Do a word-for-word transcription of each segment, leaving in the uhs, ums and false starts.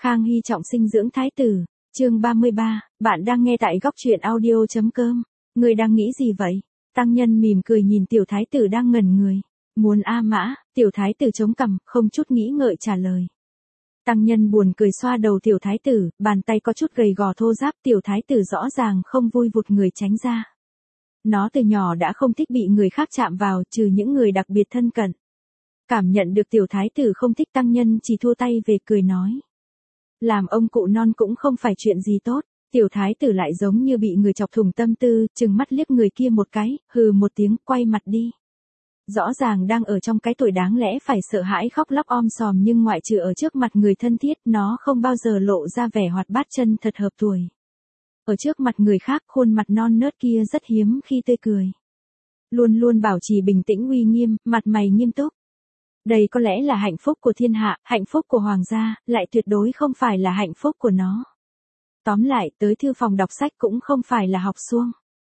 Khang Hy trọng sinh dưỡng thái tử, chương ba mươi ba, bạn đang nghe tại góc truyện audio.com. Người đang nghĩ gì vậy? Tăng nhân mỉm cười nhìn tiểu thái tử đang ngẩn người. Muốn A Mã, tiểu thái tử chống cằm, không chút nghĩ ngợi trả lời. Tăng nhân buồn cười xoa đầu tiểu thái tử, bàn tay có chút gầy gò thô ráp, tiểu thái tử rõ ràng không vui vụt người tránh ra. Nó từ nhỏ đã không thích bị người khác chạm vào, trừ những người đặc biệt thân cận. Cảm nhận được tiểu thái tử không thích, tăng nhân chỉ thua tay về cười nói. Làm ông cụ non cũng không phải chuyện gì tốt. Tiểu thái tử lại giống như bị người chọc thủng tâm tư, trừng mắt liếc người kia một cái, hừ một tiếng, quay mặt đi. Rõ ràng đang ở trong cái tuổi đáng lẽ phải sợ hãi khóc lóc om sòm, nhưng ngoại trừ ở trước mặt người thân thiết, nó không bao giờ lộ ra vẻ hoạt bát chân thật hợp tuổi. Ở trước mặt người khác, khuôn mặt non nớt kia rất hiếm khi tươi cười. Luôn luôn bảo trì bình tĩnh uy nghiêm, mặt mày nghiêm túc. Đây có lẽ là hạnh phúc của thiên hạ, hạnh phúc của hoàng gia, lại tuyệt đối không phải là hạnh phúc của nó. Tóm lại, tới thư phòng đọc sách cũng không phải là học suông.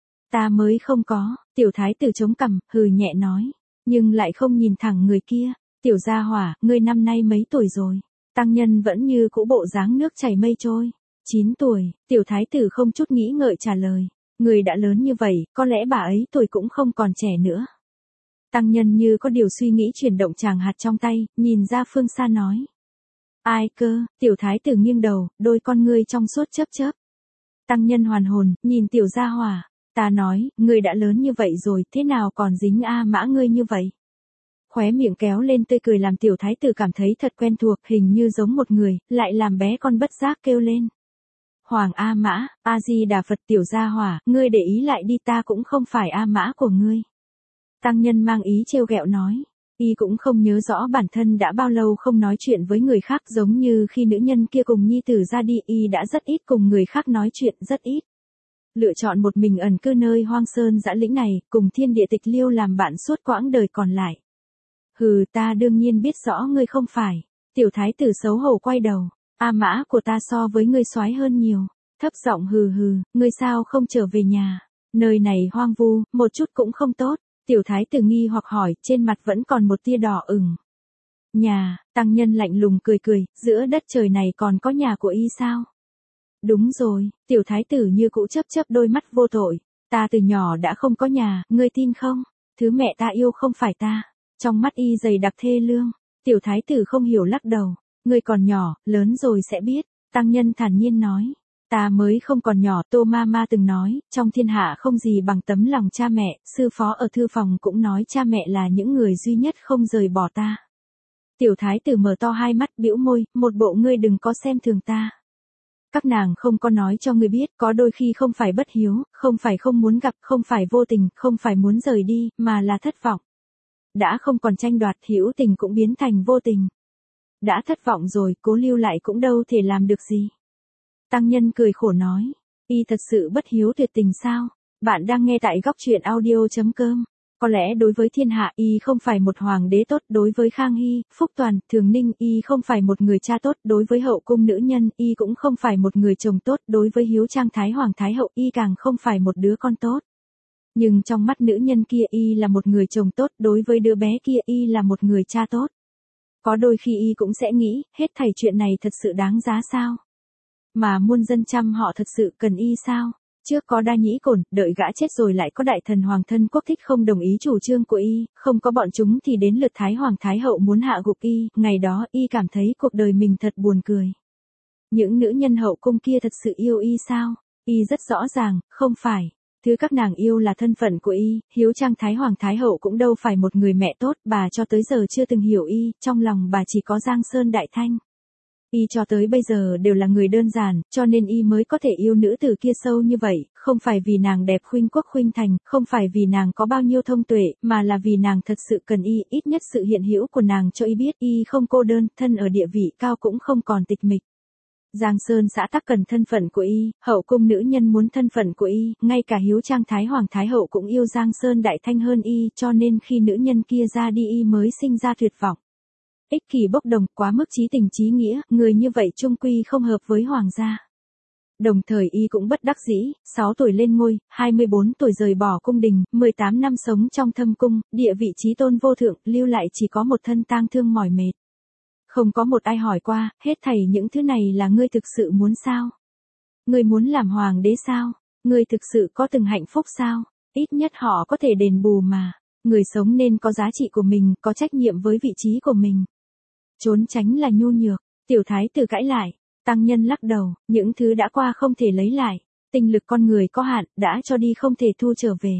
Ta mới không có, tiểu thái tử chống cằm, hừ nhẹ nói, nhưng lại không nhìn thẳng người kia. Tiểu gia hỏa, ngươi năm nay mấy tuổi rồi? Tăng nhân vẫn như cũ bộ dáng nước chảy mây trôi. Chín tuổi, tiểu thái tử không chút nghĩ ngợi trả lời. Người đã lớn như vậy, có lẽ bà ấy tuổi cũng không còn trẻ nữa. Tăng nhân như có điều suy nghĩ chuyển động tràng hạt trong tay, nhìn ra phương xa nói. Ai cơ? Tiểu thái tử nghiêng đầu, đôi con ngươi trong suốt chớp chớp. Tăng nhân hoàn hồn, nhìn tiểu gia hỏa. Ta nói, ngươi đã lớn như vậy rồi, thế nào còn dính A Mã ngươi như vậy? Khóe miệng kéo lên tươi cười làm tiểu thái tử cảm thấy thật quen thuộc, hình như giống một người, lại làm bé con bất giác kêu lên. Hoàng A Mã, A-di-đà Phật, tiểu gia hỏa, ngươi để ý lại đi, ta cũng không phải A Mã của ngươi. Tăng nhân mang ý trêu ghẹo nói. Y cũng không nhớ rõ bản thân đã bao lâu không nói chuyện với người khác, giống như khi nữ nhân kia cùng nhi tử ra đi, Y đã rất ít cùng người khác nói chuyện, rất ít. Lựa chọn một mình ẩn cư nơi hoang sơn dã lĩnh này, cùng thiên địa tịch liêu làm bạn suốt quãng đời còn lại. Hừ, ta đương nhiên biết rõ ngươi không phải. Tiểu thái tử xấu hổ quay đầu. A Mã của ta so với ngươi soái hơn nhiều. Thấp giọng hừ hừ, ngươi sao không trở về nhà? Nơi này hoang vu, một chút cũng không tốt. Tiểu thái tử nghi hoặc hỏi, trên mặt vẫn còn một tia đỏ ửng. Nhà, tăng nhân lạnh lùng cười cười, giữa đất trời này còn có nhà của y sao? Đúng rồi, tiểu thái tử như cũ chớp chớp đôi mắt vô tội. Ta từ nhỏ đã không có nhà, ngươi tin không? Thứ mẹ ta yêu không phải ta. Trong mắt y dày đặc thê lương. Tiểu thái tử không hiểu lắc đầu. Ngươi còn nhỏ, lớn rồi sẽ biết. Tăng nhân thản nhiên nói. Ta mới không còn nhỏ, Tô Mama từng nói, trong thiên hạ không gì bằng tấm lòng cha mẹ, sư phó ở thư phòng cũng nói cha mẹ là những người duy nhất không rời bỏ ta. Tiểu thái tử mở to hai mắt, bĩu môi, một bộ ngươi đừng có xem thường ta. Các nàng không có nói cho ngươi biết, có đôi khi không phải bất hiếu, không phải không muốn gặp, không phải vô tình, không phải muốn rời đi, mà là thất vọng. Đã không còn tranh đoạt, hữu tình cũng biến thành vô tình. Đã thất vọng rồi, cố lưu lại cũng đâu thể làm được gì. Tăng nhân cười khổ nói, y thật sự bất hiếu tuyệt tình sao? Bạn đang nghe tại góc truyện audio.com. Có lẽ đối với thiên hạ, y không phải một hoàng đế tốt, đối với Khang Hy, Phúc Toàn, Thường Ninh, y không phải một người cha tốt, đối với hậu cung nữ nhân, y cũng không phải một người chồng tốt, đối với hiếu trang thái hoàng thái hậu, y càng không phải một đứa con tốt. Nhưng trong mắt nữ nhân kia, y là một người chồng tốt, đối với đứa bé kia, y là một người cha tốt. Có đôi khi y cũng sẽ nghĩ, hết thảy chuyện này thật sự đáng giá sao? Mà muôn dân trăm họ thật sự cần y sao? Trước có đa nhĩ cổn, đợi gã chết rồi lại có đại thần hoàng thân quốc thích không đồng ý chủ trương của y, không có bọn chúng thì đến lượt thái hoàng thái hậu muốn hạ gục y, ngày đó y cảm thấy cuộc đời mình thật buồn cười. Những nữ nhân hậu cung kia thật sự yêu y sao? Y rất rõ ràng, không phải. Thứ các nàng yêu là thân phận của y, hiếu trang thái hoàng thái hậu cũng đâu phải một người mẹ tốt, bà cho tới giờ chưa từng hiểu y, trong lòng bà chỉ có Giang Sơn Đại Thanh. Y cho tới bây giờ đều là người đơn giản, cho nên y mới có thể yêu nữ tử kia sâu như vậy, không phải vì nàng đẹp khuynh quốc khuynh thành, không phải vì nàng có bao nhiêu thông tuệ, mà là vì nàng thật sự cần y, ít nhất sự hiện hữu của nàng cho y biết y không cô đơn, thân ở địa vị cao cũng không còn tịch mịch. Giang Sơn xã tắc cần thân phận của y, hậu cung nữ nhân muốn thân phận của y, ngay cả hiếu trang thái hoàng thái hậu cũng yêu Giang Sơn Đại Thanh hơn y, cho nên khi nữ nhân kia ra đi y mới sinh ra tuyệt vọng. Ích kỷ bốc đồng, quá mức chí tình chí nghĩa, người như vậy chung quy không hợp với hoàng gia. Đồng thời y cũng bất đắc dĩ, sáu tuổi lên ngôi, hai mươi bốn tuổi rời bỏ cung đình, mười tám năm sống trong thâm cung, địa vị chí tôn vô thượng, lưu lại chỉ có một thân tang thương mỏi mệt. Không có một ai hỏi qua, hết thảy những thứ này là ngươi thực sự muốn sao? Ngươi muốn làm hoàng đế sao? Ngươi thực sự có từng hạnh phúc sao? Ít nhất họ có thể đền bù mà. Người sống nên có giá trị của mình, có trách nhiệm với vị trí của mình. Trốn tránh là nhu nhược, tiểu thái tử cãi lại. Tăng nhân lắc đầu, những thứ đã qua không thể lấy lại. Tinh lực con người có hạn, đã cho đi không thể thu trở về.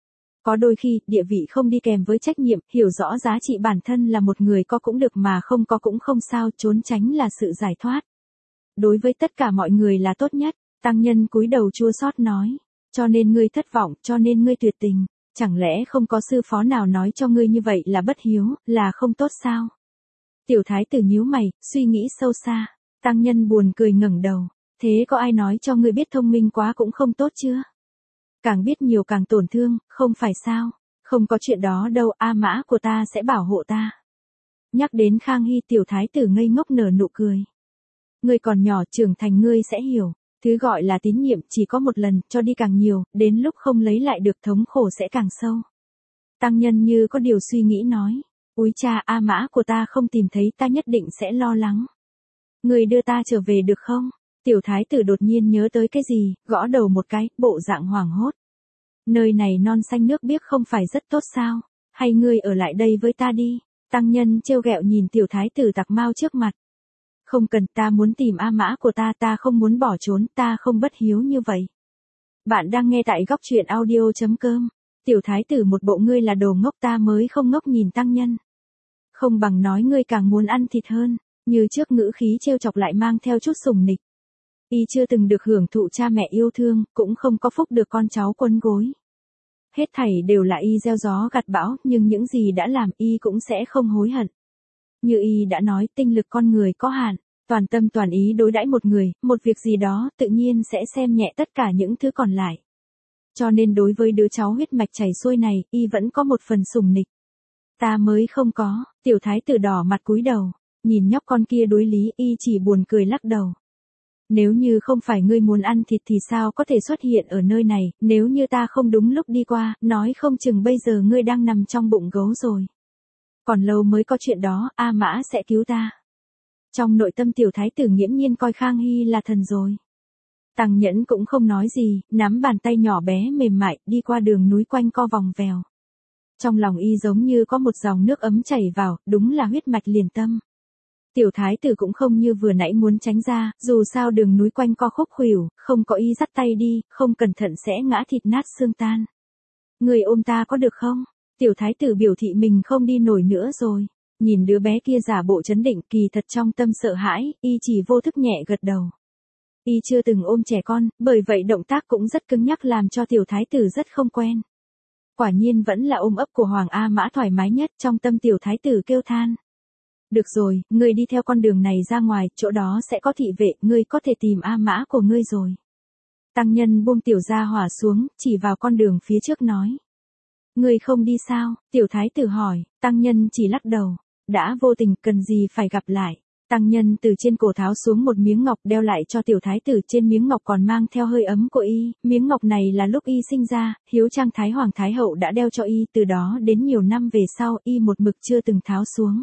Có đôi khi, địa vị không đi kèm với trách nhiệm, hiểu rõ giá trị bản thân là một người có cũng được mà không có cũng không sao, trốn tránh là sự giải thoát. Đối với tất cả mọi người là tốt nhất, tăng nhân cúi đầu chua xót nói. Cho nên ngươi thất vọng, cho nên ngươi tuyệt tình. Chẳng lẽ không có sư phó nào nói cho ngươi như vậy là bất hiếu, là không tốt sao? Tiểu thái tử nhíu mày, suy nghĩ sâu xa. Tăng nhân buồn cười ngẩng đầu. Thế có ai nói cho ngươi biết thông minh quá cũng không tốt chưa? Càng biết nhiều càng tổn thương, không phải sao? Không có chuyện đó đâu, A Mã của ta sẽ bảo hộ ta. Nhắc đến Khang Hy, tiểu thái tử ngây ngốc nở nụ cười. Ngươi còn nhỏ, trưởng thành ngươi sẽ hiểu. Thứ gọi là tín nhiệm chỉ có một lần, cho đi càng nhiều, đến lúc không lấy lại được thống khổ sẽ càng sâu. Tăng nhân như có điều suy nghĩ nói. Úi cha, A Mã của ta không tìm thấy, ta nhất định sẽ lo lắng. Ngươi đưa ta trở về được không? Tiểu thái tử đột nhiên nhớ tới cái gì, gõ đầu một cái, bộ dạng hoảng hốt. Nơi này non xanh nước biếc không phải rất tốt sao? Hay ngươi ở lại đây với ta đi? Tăng nhân trêu ghẹo nhìn tiểu thái tử tặc mau trước mặt. Không cần, ta muốn tìm A Mã của ta, ta không muốn bỏ trốn, ta không bất hiếu như vậy. Bạn đang nghe tại góc truyện audio chấm com. Tiểu thái tử một bộ ngươi là đồ ngốc, ta mới không ngốc nhìn tăng nhân. Không bằng nói ngươi càng muốn ăn thịt hơn, như trước ngữ khí trêu chọc lại mang theo chút sùng nịch. Y chưa từng được hưởng thụ cha mẹ yêu thương, cũng không có phúc được con cháu quấn gối. Hết thảy đều là Y gieo gió gặt bão, nhưng những gì đã làm Y cũng sẽ không hối hận. Như Y đã nói, tinh lực con người có hạn, toàn tâm toàn ý đối đãi một người, một việc gì đó, tự nhiên sẽ xem nhẹ tất cả những thứ còn lại. Cho nên đối với đứa cháu huyết mạch chảy xuôi này, Y vẫn có một phần sùng nịch. Ta mới không có, tiểu thái tử đỏ mặt cúi đầu, nhìn nhóc con kia đối lý, Y chỉ buồn cười lắc đầu. Nếu như không phải ngươi muốn ăn thịt thì sao có thể xuất hiện ở nơi này, nếu như ta không đúng lúc đi qua, nói không chừng bây giờ ngươi đang nằm trong bụng gấu rồi. Còn lâu mới có chuyện đó, A Mã sẽ cứu ta. Trong nội tâm tiểu thái tử nghiễm nhiên coi Khang Hy là thần rồi. Tăng Nhẫn cũng không nói gì, nắm bàn tay nhỏ bé mềm mại, đi qua đường núi quanh co vòng vèo. Trong lòng Y giống như có một dòng nước ấm chảy vào, đúng là huyết mạch liền tâm. Tiểu thái tử cũng không như vừa nãy muốn tránh ra, dù sao đường núi quanh co khúc khuỷu, không có Y dắt tay đi, không cẩn thận sẽ ngã thịt nát xương tan. Người ôm ta có được không? Tiểu thái tử biểu thị mình không đi nổi nữa rồi. Nhìn đứa bé kia giả bộ trấn định, kỳ thật trong tâm sợ hãi, Y chỉ vô thức nhẹ gật đầu. Y chưa từng ôm trẻ con, bởi vậy động tác cũng rất cứng nhắc làm cho tiểu thái tử rất không quen. Quả nhiên vẫn là ôm ấp của Hoàng A Mã thoải mái nhất, trong tâm tiểu thái tử kêu than. Được rồi, ngươi đi theo con đường này ra ngoài, chỗ đó sẽ có thị vệ, ngươi có thể tìm A Mã của ngươi rồi. Tăng nhân buông tiểu gia hỏa xuống, chỉ vào con đường phía trước nói. Ngươi không đi sao? Tiểu thái tử hỏi, tăng nhân chỉ lắc đầu. Đã vô tình, cần gì phải gặp lại. Tăng nhân từ trên cổ tháo xuống một miếng ngọc đeo lại cho tiểu thái tử, trên miếng ngọc còn mang theo hơi ấm của Y, miếng ngọc này là lúc Y sinh ra, hiếu trang thái hoàng thái hậu đã đeo cho Y, từ đó đến nhiều năm về sau, Y một mực chưa từng tháo xuống.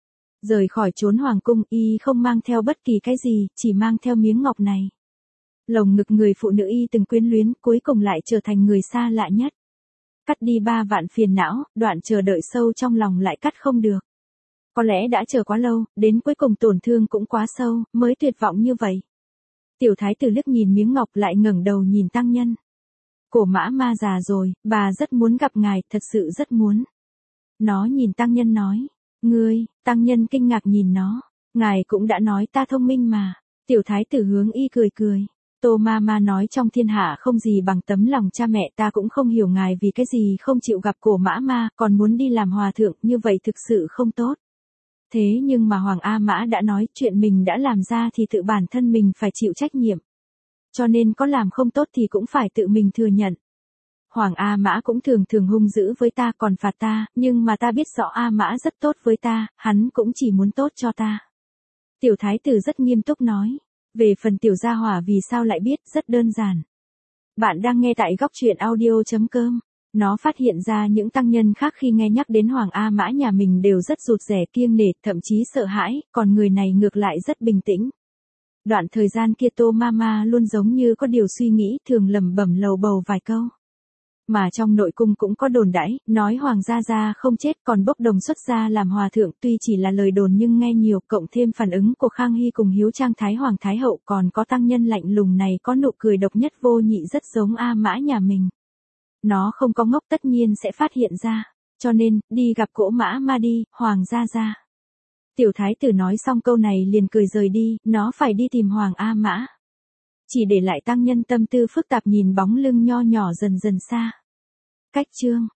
Rời khỏi trốn hoàng cung, Y không mang theo bất kỳ cái gì, chỉ mang theo miếng ngọc này. Lồng ngực người phụ nữ Y từng quyến luyến, cuối cùng lại trở thành người xa lạ nhất. Cắt đi ba vạn phiền não, đoạn chờ đợi sâu trong lòng lại cắt không được. Có lẽ đã chờ quá lâu, đến cuối cùng tổn thương cũng quá sâu, mới tuyệt vọng như vậy. Tiểu thái tử liếc nhìn miếng ngọc lại ngẩng đầu nhìn tăng nhân. Cổ Mã Ma già rồi, bà rất muốn gặp ngài, thật sự rất muốn. Nó nhìn tăng nhân nói. Ngươi, tăng nhân kinh ngạc nhìn nó. Ngài cũng đã nói ta thông minh mà. Tiểu thái tử hướng Y cười cười. Tô ma ma nói trong thiên hạ không gì bằng tấm lòng cha mẹ, ta cũng không hiểu ngài vì cái gì không chịu gặp Cổ Mã Ma, còn muốn đi làm hòa thượng, như vậy thực sự không tốt. Thế nhưng mà Hoàng A Mã đã nói chuyện mình đã làm ra thì tự bản thân mình phải chịu trách nhiệm. Cho nên có làm không tốt thì cũng phải tự mình thừa nhận. Hoàng A Mã cũng thường thường hung dữ với ta còn phạt ta, nhưng mà ta biết rõ A Mã rất tốt với ta, hắn cũng chỉ muốn tốt cho ta. Tiểu thái tử rất nghiêm túc nói. Về phần tiểu gia hỏa vì sao lại biết, rất đơn giản. Bạn đang nghe tại góc truyện audio chấm com. Nó phát hiện ra những tăng nhân khác khi nghe nhắc đến Hoàng A Mã nhà mình đều rất rụt rè kiêng nể, thậm chí sợ hãi, còn người này ngược lại rất bình tĩnh. Đoạn thời gian kia Tô Mama luôn giống như có điều suy nghĩ, thường lẩm bẩm lầu bầu vài câu. Mà trong nội cung cũng có đồn đãi, nói Hoàng gia gia không chết còn bốc đồng xuất gia làm hòa thượng, tuy chỉ là lời đồn nhưng nghe nhiều, cộng thêm phản ứng của Khang Hy cùng Hiếu Trang Thái Hoàng Thái Hậu, còn có tăng nhân lạnh lùng này có nụ cười độc nhất vô nhị rất giống A Mã nhà mình. Nó không có ngốc, tất nhiên sẽ phát hiện ra, cho nên, đi gặp cỗ Mã Ma đi, Hoàng gia gia. Tiểu thái tử nói xong câu này liền cười rời đi, nó phải đi tìm Hoàng A Mã. Chỉ để lại tăng nhân tâm tư phức tạp nhìn bóng lưng nho nhỏ dần dần xa. Cách chương